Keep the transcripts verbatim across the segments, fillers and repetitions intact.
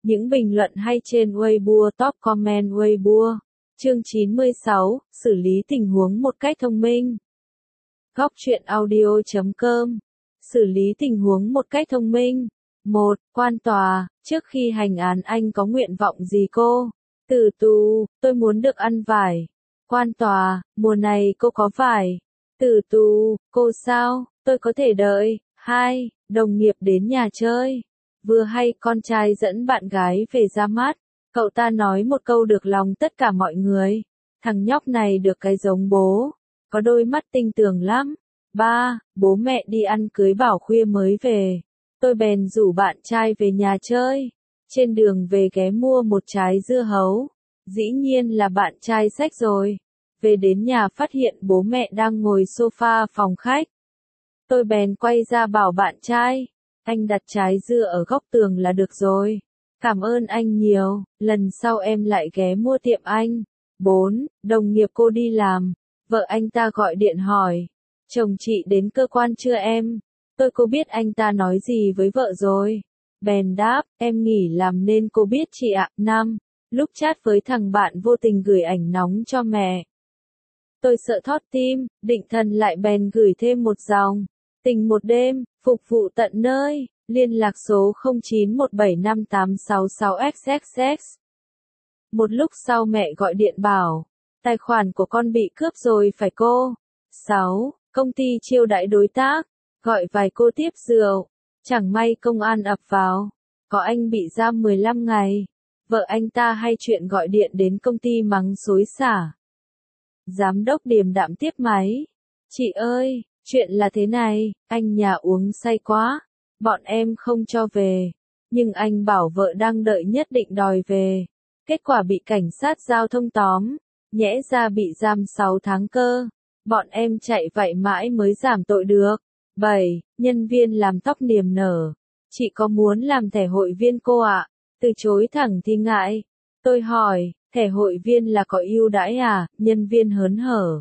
Những bình luận hay trên Weibo, top comment Weibo. Chương chín mươi sáu, xử lý tình huống một cách thông minh. Góc truyện audio chấm com. Xử lý tình huống một cách thông minh. một. Quan tòa, trước khi hành án anh có nguyện vọng gì cô? Tử tù, tôi muốn được ăn vải. Quan tòa, mùa này cô có vải. Tử tù, cô sao, tôi có thể đợi. hai. Đồng nghiệp đến nhà chơi. Vừa hay con trai dẫn bạn gái về ra mắt. Cậu ta nói một câu được lòng tất cả mọi người. Thằng nhóc này được cái giống bố. Có đôi mắt tinh tường lắm. ba. Bố mẹ đi ăn cưới bảo khuya mới về. Tôi bèn rủ bạn trai về nhà chơi. Trên đường về ghé mua một trái dưa hấu. Dĩ nhiên là bạn trai xách rồi. Về đến nhà phát hiện bố mẹ đang ngồi sofa phòng khách. Tôi bèn quay ra bảo bạn trai. Anh đặt trái dưa ở góc tường là được rồi. Cảm ơn anh nhiều, lần sau em lại ghé mua tiệm anh. bốn. Đồng nghiệp cô đi làm. Vợ anh ta gọi điện hỏi. Chồng chị đến cơ quan chưa em? Tôi cô biết anh ta nói gì với vợ rồi. Bèn đáp, em nghỉ làm nên cô biết chị ạ. năm. Lúc chat với thằng bạn vô tình gửi ảnh nóng cho mẹ. Tôi sợ thót tim, định thần lại bèn gửi thêm một dòng. Tình một đêm, phục vụ tận nơi, liên lạc số không chín một bảy năm tám sáu sáu x x x. Một lúc sau mẹ gọi điện bảo, tài khoản của con bị cướp rồi phải cô. sáu. Công ty chiêu đãi đối tác, gọi vài cô tiếp rượu, chẳng may công an ập vào, có anh bị giam mười lăm ngày. Vợ anh ta hay chuyện gọi điện đến công ty mắng xối xả. Giám đốc điềm đạm tiếp máy. Chị ơi, chuyện là thế này, anh nhà uống say quá, bọn em không cho về, nhưng anh bảo vợ đang đợi nhất định đòi về. Kết quả bị cảnh sát giao thông tóm, nhẽ ra bị giam sáu tháng cơ. Bọn em chạy vậy mãi mới giảm tội được. bảy. Nhân viên làm tóc niềm nở. Chị có muốn làm thẻ hội viên cô ạ? Từ chối thẳng thì ngại. Tôi hỏi, thẻ hội viên là có ưu đãi à? Nhân viên hớn hở.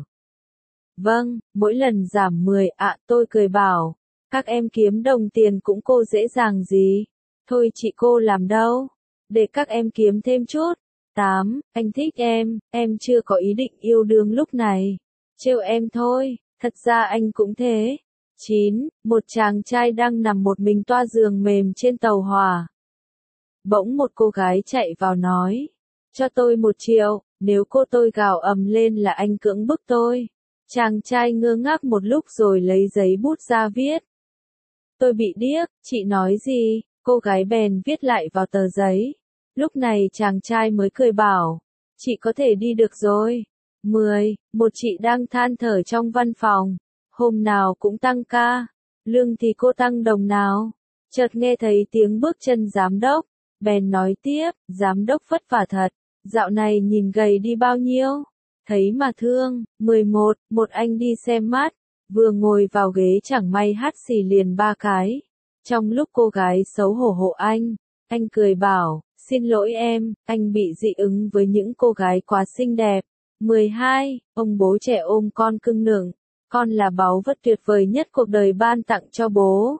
Vâng, mỗi lần giảm mười ạ. À, tôi cười bảo, các em kiếm đồng tiền cũng cô dễ dàng gì. Thôi chị cô làm đâu. Để các em kiếm thêm chút. tám. Anh thích em, em chưa có ý định yêu đương lúc này. Trêu em thôi, thật ra anh cũng thế. chín. Một chàng trai đang nằm một mình toa giường mềm trên tàu hỏa. Bỗng một cô gái chạy vào nói, cho tôi một triệu, nếu cô tôi gào ầm lên là anh cưỡng bức tôi. Chàng trai ngơ ngác một lúc rồi lấy giấy bút ra viết. Tôi bị điếc, chị nói gì? Cô gái bèn viết lại vào tờ giấy. Lúc này chàng trai mới cười bảo, chị có thể đi được rồi. mười. Một chị đang than thở trong văn phòng. Hôm nào cũng tăng ca. Lương thì cô tăng đồng nào? Chợt nghe thấy tiếng bước chân giám đốc. Bèn nói tiếp, giám đốc vất vả thật. Dạo này nhìn gầy đi bao nhiêu? Thấy mà thương. mười một. Một anh đi xem mắt. Vừa ngồi vào ghế chẳng may hắt xì liền ba cái. Trong lúc cô gái xấu hổ hộ anh, anh cười bảo, xin lỗi em, anh bị dị ứng với những cô gái quá xinh đẹp. mười hai. Ông bố trẻ ôm con cưng nựng. Con là báu vật tuyệt vời nhất cuộc đời ban tặng cho bố.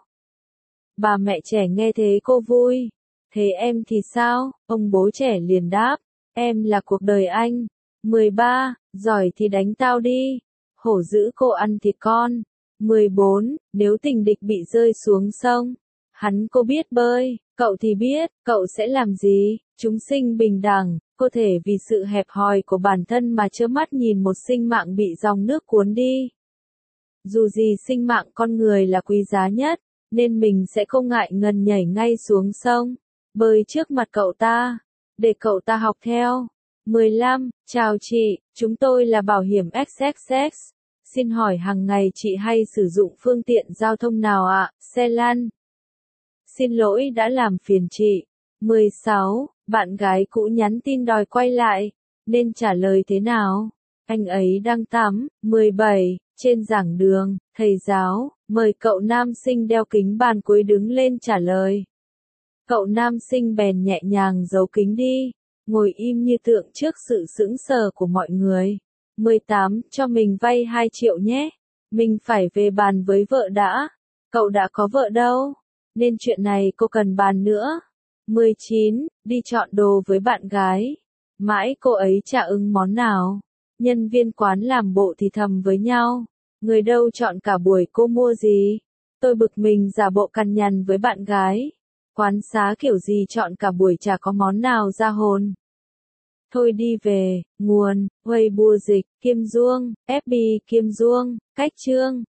Bà mẹ trẻ nghe thế cô vui. Thế em thì sao? Ông bố trẻ liền đáp, em là cuộc đời anh. mười ba. Giỏi thì đánh tao đi. Hổ dữ cô ăn thịt con. mười bốn. Nếu tình địch bị rơi xuống sông, hắn cô biết bơi, cậu thì biết, cậu sẽ làm gì? Chúng sinh bình đẳng, có thể vì sự hẹp hòi của bản thân mà trơ mắt nhìn một sinh mạng bị dòng nước cuốn đi. Dù gì sinh mạng con người là quý giá nhất, nên mình sẽ không ngại ngần nhảy ngay xuống sông, bơi trước mặt cậu ta, để cậu ta học theo. mười lăm. Chào chị, chúng tôi là bảo hiểm ích ích ích. Xin hỏi hàng ngày chị hay sử dụng phương tiện giao thông nào ạ? Xe lăn. Xin lỗi đã làm phiền chị. mười sáu. Bạn gái cũ nhắn tin đòi quay lại, nên trả lời thế nào? Anh ấy đang tắm. mười bảy. Trên giảng đường, thầy giáo mời cậu nam sinh đeo kính bàn cuối đứng lên trả lời. Cậu nam sinh bèn nhẹ nhàng giấu kính đi, ngồi im như tượng trước sự sững sờ của mọi người. mười tám. Cho mình vay hai triệu nhé. Mình phải về bàn với vợ đã. Cậu đã có vợ đâu, nên chuyện này cô cần bàn nữa. mười chín. Đi chọn đồ với bạn gái. Mãi cô ấy chả ưng món nào. Nhân viên quán làm bộ thì thầm với nhau. Người đâu chọn cả buổi cô mua gì? Tôi bực mình giả bộ cằn nhằn với bạn gái. Quán xá kiểu gì chọn cả buổi chả có món nào ra hồn. Thôi đi về. Nguồn: Weibo dịch, Kim Duong, ép bê Kim Duong, Cách chương.